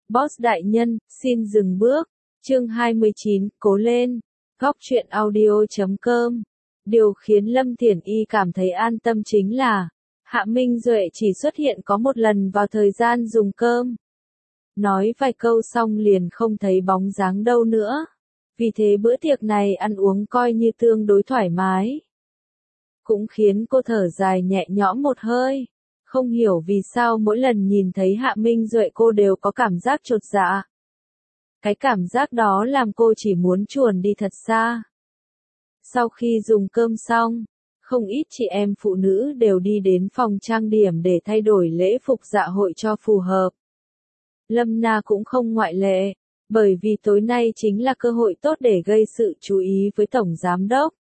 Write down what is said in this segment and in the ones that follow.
Boss đại nhân, xin dừng bước. Chương 29, cố lên. Góc truyện audio.com. Điều khiến Lâm Thiển Y cảm thấy an tâm chính là Hạ Minh Duệ chỉ xuất hiện có một lần vào thời gian dùng cơm. Nói vài câu xong liền không thấy bóng dáng đâu nữa. Vì thế bữa tiệc này ăn uống coi như tương đối thoải mái. Cũng khiến cô thở dài nhẹ nhõm một hơi. Không hiểu vì sao mỗi lần nhìn thấy Hạ Minh Duệ cô đều có cảm giác chột dạ. Cái cảm giác đó làm cô chỉ muốn chuồn đi thật xa. Sau khi dùng cơm xong, không ít chị em phụ nữ đều đi đến phòng trang điểm để thay đổi lễ phục dạ hội cho phù hợp. Lâm Na cũng không ngoại lệ, bởi vì tối nay chính là cơ hội tốt để gây sự chú ý với Tổng Giám Đốc.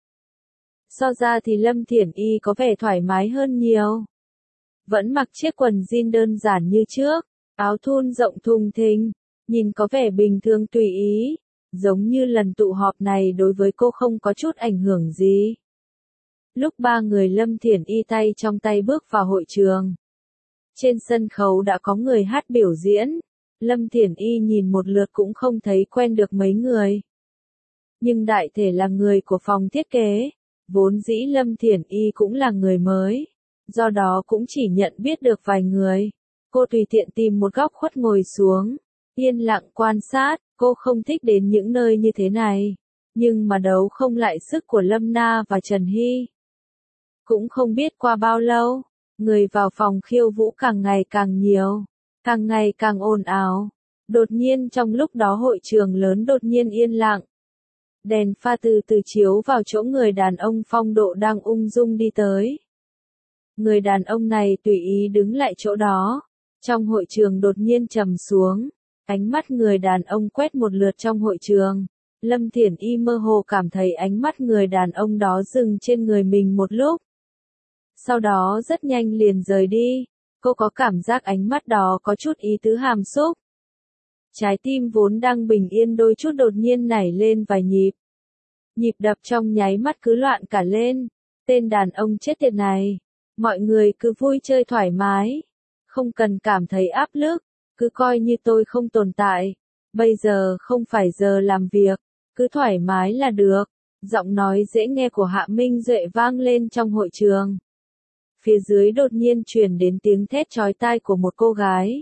So ra thì Lâm Thiển Y có vẻ thoải mái hơn nhiều. Vẫn mặc chiếc quần jean đơn giản như trước, áo thun rộng thùng thình, nhìn có vẻ bình thường tùy ý, giống như lần tụ họp này đối với cô không có chút ảnh hưởng gì. Lúc ba người Lâm Thiển Y tay trong tay bước vào hội trường. Trên sân khấu đã có người hát biểu diễn, Lâm Thiển Y nhìn một lượt cũng không thấy quen được mấy người. Nhưng đại thể là người của phòng thiết kế, vốn dĩ Lâm Thiển Y cũng là người mới, do đó cũng chỉ nhận biết được vài người. Cô tùy tiện tìm một góc khuất ngồi xuống, yên lặng quan sát, cô không thích đến những nơi như thế này, nhưng mà đấu không lại sức của Lâm Na và Trần Hy. Cũng không biết qua bao lâu, người vào phòng khiêu vũ càng ngày càng nhiều, càng ngày càng ồn ào. Đột nhiên trong lúc đó hội trường lớn đột nhiên yên lặng. Đèn pha từ từ chiếu vào chỗ người đàn ông phong độ đang ung dung đi tới. Người đàn ông này tùy ý đứng lại chỗ đó. Trong hội trường đột nhiên trầm xuống. Ánh mắt người đàn ông quét một lượt trong hội trường. Lâm Thiển Y mơ hồ cảm thấy ánh mắt người đàn ông đó dừng trên người mình một lúc. Sau đó rất nhanh liền rời đi. Cô có cảm giác ánh mắt đó có chút ý tứ hàm xúc. Trái tim vốn đang bình yên đôi chút đột nhiên nảy lên vài nhịp. Nhịp đập trong nháy mắt cứ loạn cả lên. Tên đàn ông chết tiệt này. Mọi người cứ vui chơi thoải mái. Không cần cảm thấy áp lực. Cứ coi như tôi không tồn tại. Bây giờ không phải giờ làm việc. Cứ thoải mái là được. Giọng nói dễ nghe của Hạ Minh Duệ vang lên trong hội trường. Phía dưới đột nhiên truyền đến tiếng thét chói tai của một cô gái.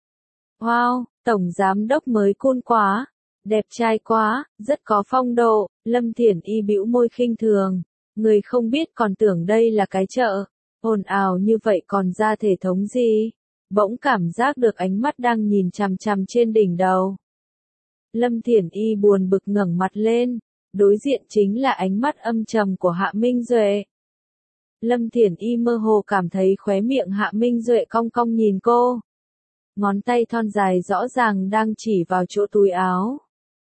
Wow, Tổng Giám Đốc mới cool quá, đẹp trai quá, rất có phong độ. Lâm Thiển Y bĩu môi khinh thường, người không biết còn tưởng đây là cái chợ, ồn ào như vậy còn ra thể thống gì, bỗng cảm giác được ánh mắt đang nhìn chằm chằm trên đỉnh đầu. Lâm Thiển Y buồn bực ngẩng mặt lên, đối diện chính là ánh mắt âm trầm của Hạ Minh Duệ. Lâm Thiển Y mơ hồ cảm thấy khóe miệng Hạ Minh Duệ cong cong nhìn cô. Ngón tay thon dài rõ ràng đang chỉ vào chỗ túi áo.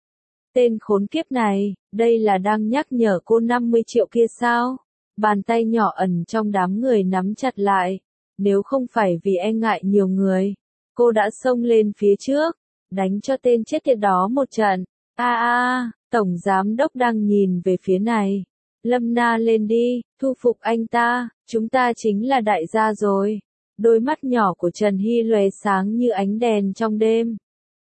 Tên khốn kiếp này, đây là đang nhắc nhở cô 50 triệu kia sao? Bàn tay nhỏ ẩn trong đám người nắm chặt lại. Nếu không phải vì e ngại nhiều người, cô đã xông lên phía trước, đánh cho tên chết tiệt đó một trận. Tổng Giám Đốc đang nhìn về phía này. Lâm Na lên đi, thu phục anh ta, chúng ta chính là đại gia rồi. Đôi mắt nhỏ của Trần Hy lóe sáng như ánh đèn trong đêm.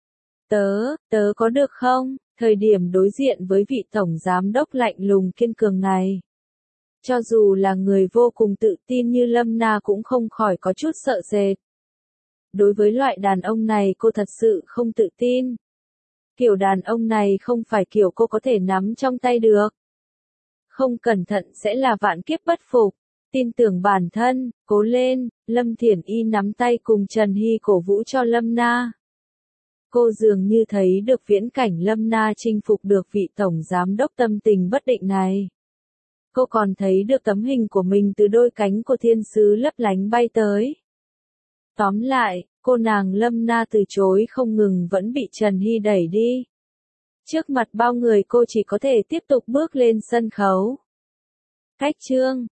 Tớ có được không? Thời điểm đối diện với vị Tổng Giám Đốc lạnh lùng kiên cường này. Cho dù là người vô cùng tự tin như Lâm Na cũng không khỏi có chút sợ sệt. Đối với loại đàn ông này cô thật sự không tự tin. Kiểu đàn ông này không phải kiểu cô có thể nắm trong tay được. Không cẩn thận sẽ là vạn kiếp bất phục. Tin tưởng bản thân, cố lên. Lâm Thiển Y nắm tay cùng Trần Hy cổ vũ cho Lâm Na. Cô dường như thấy được viễn cảnh Lâm Na chinh phục được vị Tổng Giám Đốc tâm tình bất định này. Cô còn thấy được tấm hình của mình từ đôi cánh của thiên sứ lấp lánh bay tới. Tóm lại, cô nàng Lâm Na từ chối không ngừng vẫn bị Trần Hy đẩy đi. Trước mặt bao người cô chỉ có thể tiếp tục bước lên sân khấu. Cách chương